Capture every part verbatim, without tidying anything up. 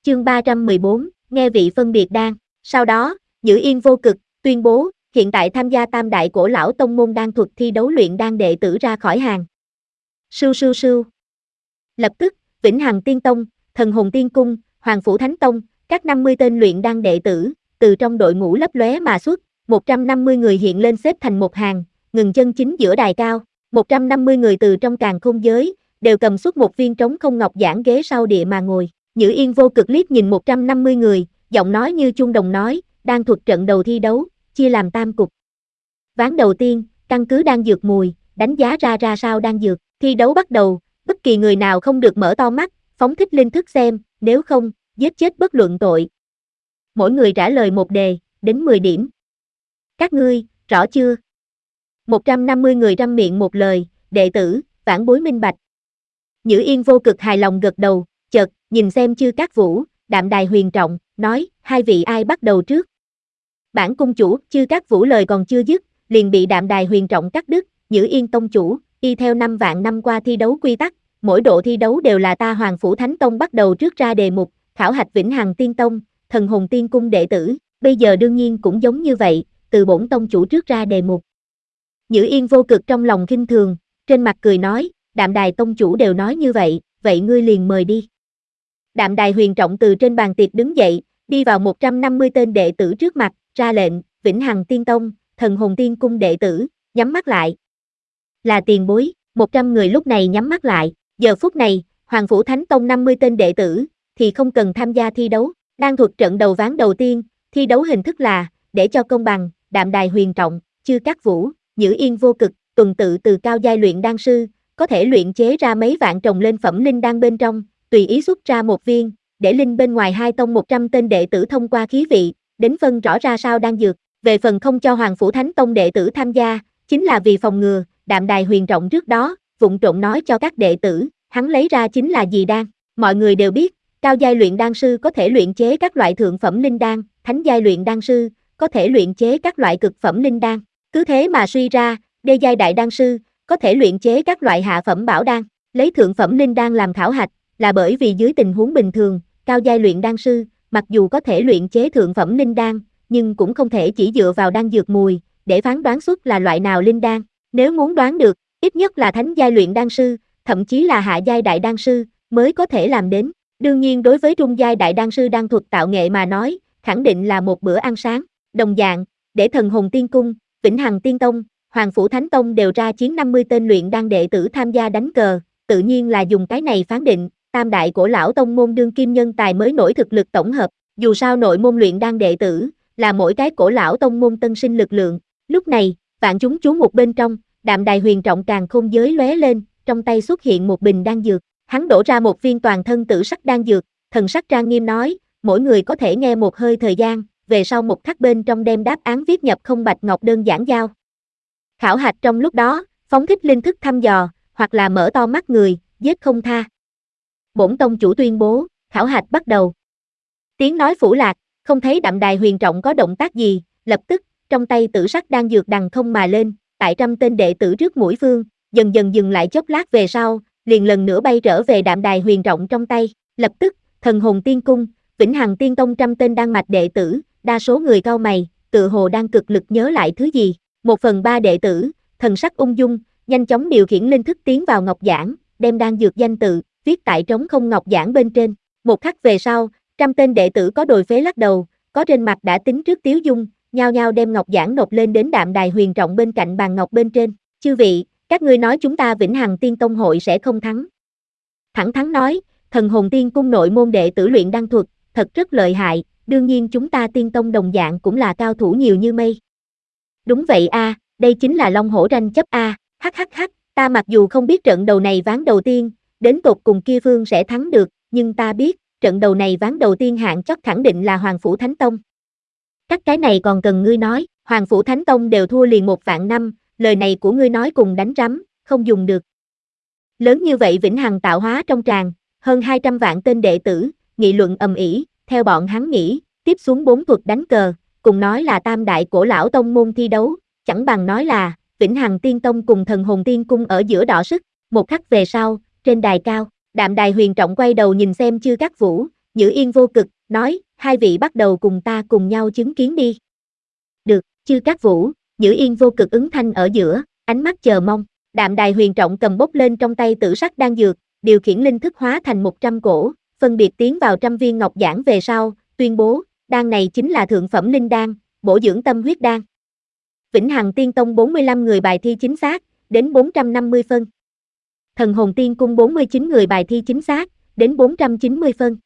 Chương ba trăm mười bốn, nghe vị phân biệt đan. Sau đó, Nhữ Yên vô cực tuyên bố, hiện tại tham gia tam đại cổ lão tông môn đan thuật thi đấu luyện đan đệ tử ra khỏi hàng. Sưu sưu sưu. Lập tức, Vĩnh Hằng Tiên Tông, Thần Hồn Tiên Cung, Hoàng Phủ Thánh Tông, các năm mươi tên luyện đan đệ tử, từ trong đội ngũ lấp lóe mà xuất, một trăm năm mươi người hiện lên xếp thành một hàng, ngừng chân chính giữa đài cao, một trăm năm mươi người từ trong càn khôn giới, đều cầm xuất một viên trống không ngọc giản ghế sau địa mà ngồi. Nhữ Yên vô cực liếc nhìn một trăm năm mươi người, giọng nói như chuông đồng nói, đan thuật trận đầu thi đấu, chia làm tam cục. Ván đầu tiên, căn cứ đan dược mùi, đánh giá ra ra sao đan dược, thi đấu bắt đầu, bất kỳ người nào không được mở to mắt, phóng thích linh thức xem, nếu không, giết chết bất luận tội. Mỗi người trả lời một đề, đến mười điểm. Các ngươi, rõ chưa? một trăm năm mươi người răm miệng một lời, đệ tử, vãn bối minh bạch. Nhữ Yên vô cực hài lòng gật đầu, chợt, nhìn xem Chư Cát Vũ, Đạm Đài Huyền Trọng, nói, hai vị ai bắt đầu trước? Bản cung chủ, Chư Cát Vũ lời còn chưa dứt, liền bị Đạm Đài Huyền Trọng cắt đứt, Nhữ Yên tông chủ, y theo năm vạn năm qua thi đấu quy tắc, mỗi độ thi đấu đều là ta Hoàng Phủ Thánh Tông bắt đầu trước ra đề mục, khảo hạch Vĩnh Hằng Tiên Tông, Thần Hồn Tiên Cung đệ tử, bây giờ đương nhiên cũng giống như vậy, từ bổn tông chủ trước ra đề mục. Nhữ Yên vô cực trong lòng khinh thường, trên mặt cười nói, Đạm Đài tông chủ đều nói như vậy, vậy ngươi liền mời đi. Đạm Đài Huyền Trọng từ trên bàn tiệc đứng dậy, đi vào một trăm năm mươi tên đệ tử trước mặt, ra lệnh, Vĩnh Hằng Tiên Tông, Thần Hồn Tiên Cung đệ tử, nhắm mắt lại. Là tiền bối, một trăm người lúc này nhắm mắt lại, giờ phút này, Hoàng Phủ Thánh Tông năm mươi tên đệ tử, thì không cần tham gia thi đấu, đan thuật trận đầu ván đầu tiên, thi đấu hình thức là, để cho công bằng, Đạm Đài Huyền Trọng, Chư Cát Vũ, Nhữ Yên vô cực, tuần tự từ cao giai luyện đan sư, có thể luyện chế ra mấy vạn trồng lên phẩm linh đan bên trong, tùy ý xuất ra một viên, để linh bên ngoài hai tông một trăm tên đệ tử thông qua khí vị, đến phân rõ ra sao đan dược, về phần không cho Hoàng Phủ Thánh Tông đệ tử tham gia, chính là vì phòng ngừa, Đạm Đài Huyền Trọng trước đó, vụng trộn nói cho các đệ tử, hắn lấy ra chính là gì đan, mọi người đều biết, cao giai luyện đan sư có thể luyện chế các loại thượng phẩm linh đan, thánh giai luyện đan sư, có thể luyện chế các loại cực phẩm linh đan, cứ thế mà suy ra, đê giai đại đan sư, có thể luyện chế các loại hạ phẩm bảo đan, lấy thượng phẩm linh đan làm khảo hạch, là bởi vì dưới tình huống bình thường, cao giai luyện đan sư, mặc dù có thể luyện chế thượng phẩm linh đan, nhưng cũng không thể chỉ dựa vào đan dược mùi, để phán đoán xuất là loại nào linh đan, nếu muốn đoán được, ít nhất là thánh giai luyện đan sư, thậm chí là hạ giai đại đan sư, mới có thể làm đến. Đương nhiên đối với trung giai đại đan sư đan thuật tạo nghệ mà nói, khẳng định là một bữa ăn sáng, đồng dạng, để Thần Hồn Tiên Cung, Vĩnh Hằng Tiên Tông, Hoàng Phủ Thánh Tông đều ra chiến năm mươi tên luyện đan đệ tử tham gia đánh cờ, tự nhiên là dùng cái này phán định, tam đại cổ lão tông môn đương kim nhân tài mới nổi thực lực tổng hợp, dù sao nội môn luyện đan đệ tử, là mỗi cái cổ lão tông môn tân sinh lực lượng. Lúc này, vạn chúng chú một bên trong, Đạm Đài Huyền Trọng càn khôn giới lóe lên, trong tay xuất hiện một bình đan dược, hắn đổ ra một viên toàn thân tử sắc đan dược, thần sắc trang nghiêm nói, mỗi người có thể nghe một hơi thời gian, về sau một khắc bên trong đem đáp án viết nhập không bạch ngọc đơn giản giao. Khảo hạch trong lúc đó, phóng thích linh thức thăm dò, hoặc là mở to mắt người, giết không tha. Bổn tông chủ tuyên bố, khảo hạch bắt đầu. Tiếng nói phủ lạc, không thấy Đạm Đài Huyền Trọng có động tác gì, lập tức, trong tay tử sắc đan dược đằng không mà lên, tại trăm tên đệ tử trước mũi phương, dần dần dừng lại chốc lát về sau, liền lần nữa bay trở về Đạm Đài Huyền Trọng trong tay, lập tức, Thần Hồn Tiên Cung, Vĩnh Hằng Tiên Tông trăm tên đan mạch đệ tử, đa số người cau mày, tự hồ đang cực lực nhớ lại thứ gì, một phần ba đệ tử, thần sắc ung dung, nhanh chóng điều khiển linh thức tiến vào ngọc giản, đem đan dược danh tự, viết tại trống không ngọc giản bên trên, một khắc về sau, trăm tên đệ tử có đồi phế lắc đầu, có trên mặt đã tính trước tiếu dung, nhao nhao đem ngọc giản nộp lên đến Đạm Đài Huyền Trọng bên cạnh bàn ngọc bên trên, chư vị, các ngươi nói chúng ta Vĩnh Hằng Tiên Tông hội sẽ không thắng. Thẳng thắn nói, Thần Hồn Tiên Cung nội môn đệ tử luyện đan thuật, thật rất lợi hại, đương nhiên chúng ta Tiên Tông đồng dạng cũng là cao thủ nhiều như mây. Đúng vậy a, à, đây chính là long hổ tranh chấp a, à, hắc hắc hắc, ta mặc dù không biết trận đầu này ván đầu tiên, đến tột cùng kia phương sẽ thắng được, nhưng ta biết, trận đầu này ván đầu tiên hạng chót khẳng định là Hoàng Phủ Thánh Tông. Các cái này còn cần ngươi nói, Hoàng Phủ Thánh Tông đều thua liền một vạn năm, lời này của ngươi nói cùng đánh rắm, không dùng được. Lớn như vậy Vĩnh Hằng tạo hóa trong tràng, hơn hai trăm vạn tên đệ tử, nghị luận ầm ĩ, theo bọn hắn nghĩ, tiếp xuống bốn thuật đánh cờ, cùng nói là tam đại cổ lão tông môn thi đấu, chẳng bằng nói là Vĩnh Hằng Tiên Tông cùng Thần Hồn Tiên Cung ở giữa đọ sức. Một khắc về sau, trên đài cao, Đạm Đài Huyền Trọng quay đầu nhìn xem Chư Cát Vũ, Nhữ Yên vô cực, nói, hai vị bắt đầu cùng ta cùng nhau chứng kiến đi. Được, Chư Cát Vũ, Nhữ Yên vô cực ứng thanh ở giữa, ánh mắt chờ mong. Đạm Đài Huyền Trọng cầm bốc lên trong tay tử sắc đan dược, điều khiển linh thức hóa thành một trăm cổ, phân biệt tiến vào trăm viên ngọc giản về sau, tuyên bố, đan này chính là thượng phẩm linh đan, bổ dưỡng tâm huyết đan. Vĩnh Hằng Tiên Tông bốn mươi lăm người bài thi chính xác, đến bốn trăm năm mươi phân. Thần Hồn Tiên Cung bốn mươi chín người bài thi chính xác, đến bốn trăm chín mươi phân.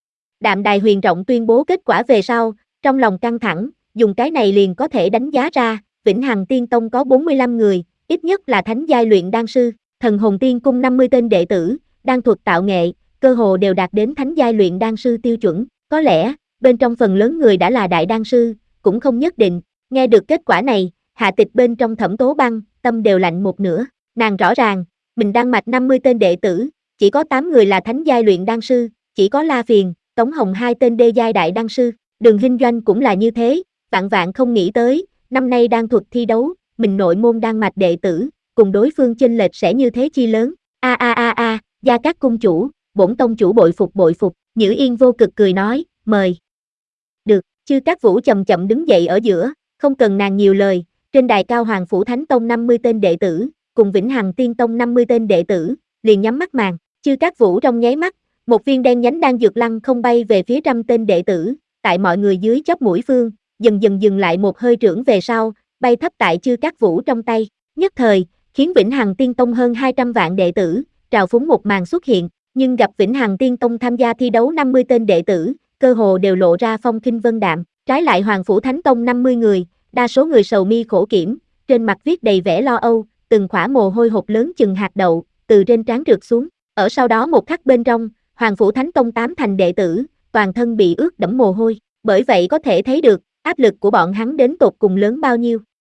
Đạm Đài Huyền Trọng tuyên bố kết quả về sau, trong lòng căng thẳng, dùng cái này liền có thể đánh giá ra, Vĩnh Hằng Tiên Tông có bốn mươi lăm người, ít nhất là thánh giai luyện đan sư, Thần Hồn Tiên Cung năm mươi tên đệ tử, đan thuật tạo nghệ, cơ hồ đều đạt đến thánh giai luyện đan sư tiêu chuẩn, có lẽ, bên trong phần lớn người đã là đại đan sư, cũng không nhất định. Nghe được kết quả này, hạ tịch bên trong Thẩm Tố Băng, tâm đều lạnh một nửa, nàng rõ ràng, mình đan mạch năm mươi tên đệ tử, chỉ có tám người là thánh giai luyện đan sư, chỉ có La Phiền, Tống Hồng hai tên đê giai đại đan sư, Đường Hinh Doanh cũng là như thế, vạn vạn không nghĩ tới, năm nay đan thuật thi đấu, mình nội môn đan mạch đệ tử, cùng đối phương chênh lệch sẽ như thế chi lớn. A a a a, Gia Cát cung chủ, bổn tông chủ bội phục bội phục, Nhữ Yên vô cực cười nói, mời. Được, Chư Cát Vũ chậm chậm đứng dậy ở giữa, không cần nàng nhiều lời, trên đài cao Hoàng Phủ Thánh Tông năm mươi tên đệ tử, cùng Vĩnh Hằng Tiên Tông năm mươi tên đệ tử, liền nhắm mắt màn, Chư Cát Vũ trong nháy mắt, một viên đen nhánh đan dược lăng không bay về phía trăm tên đệ tử, tại mọi người dưới chóp mũi phương, dần dần dừng lại một hơi trưởng về sau, bay thấp tại Chư Cát Vũ trong tay, nhất thời, khiến Vĩnh Hằng Tiên Tông hơn hai trăm vạn đệ tử, trào phúng một màn xuất hiện, nhưng gặp Vĩnh Hằng Tiên Tông tham gia thi đấu năm mươi tên đệ tử, cơ hồ đều lộ ra phong khinh vân đạm, trái lại Hoàng Phủ Thánh Tông năm mươi người, đa số người sầu mi khổ kiểm, trên mặt viết đầy vẻ lo âu, từng khỏa mồ hôi hột lớn chừng hạt đậu, từ trên trán trượt xuống, ở sau đó một khắc bên trong, Hoàng Phủ Thánh Tông tám thành đệ tử, toàn thân bị ướt đẫm mồ hôi, bởi vậy có thể thấy được, áp lực của bọn hắn đến tột cùng lớn bao nhiêu.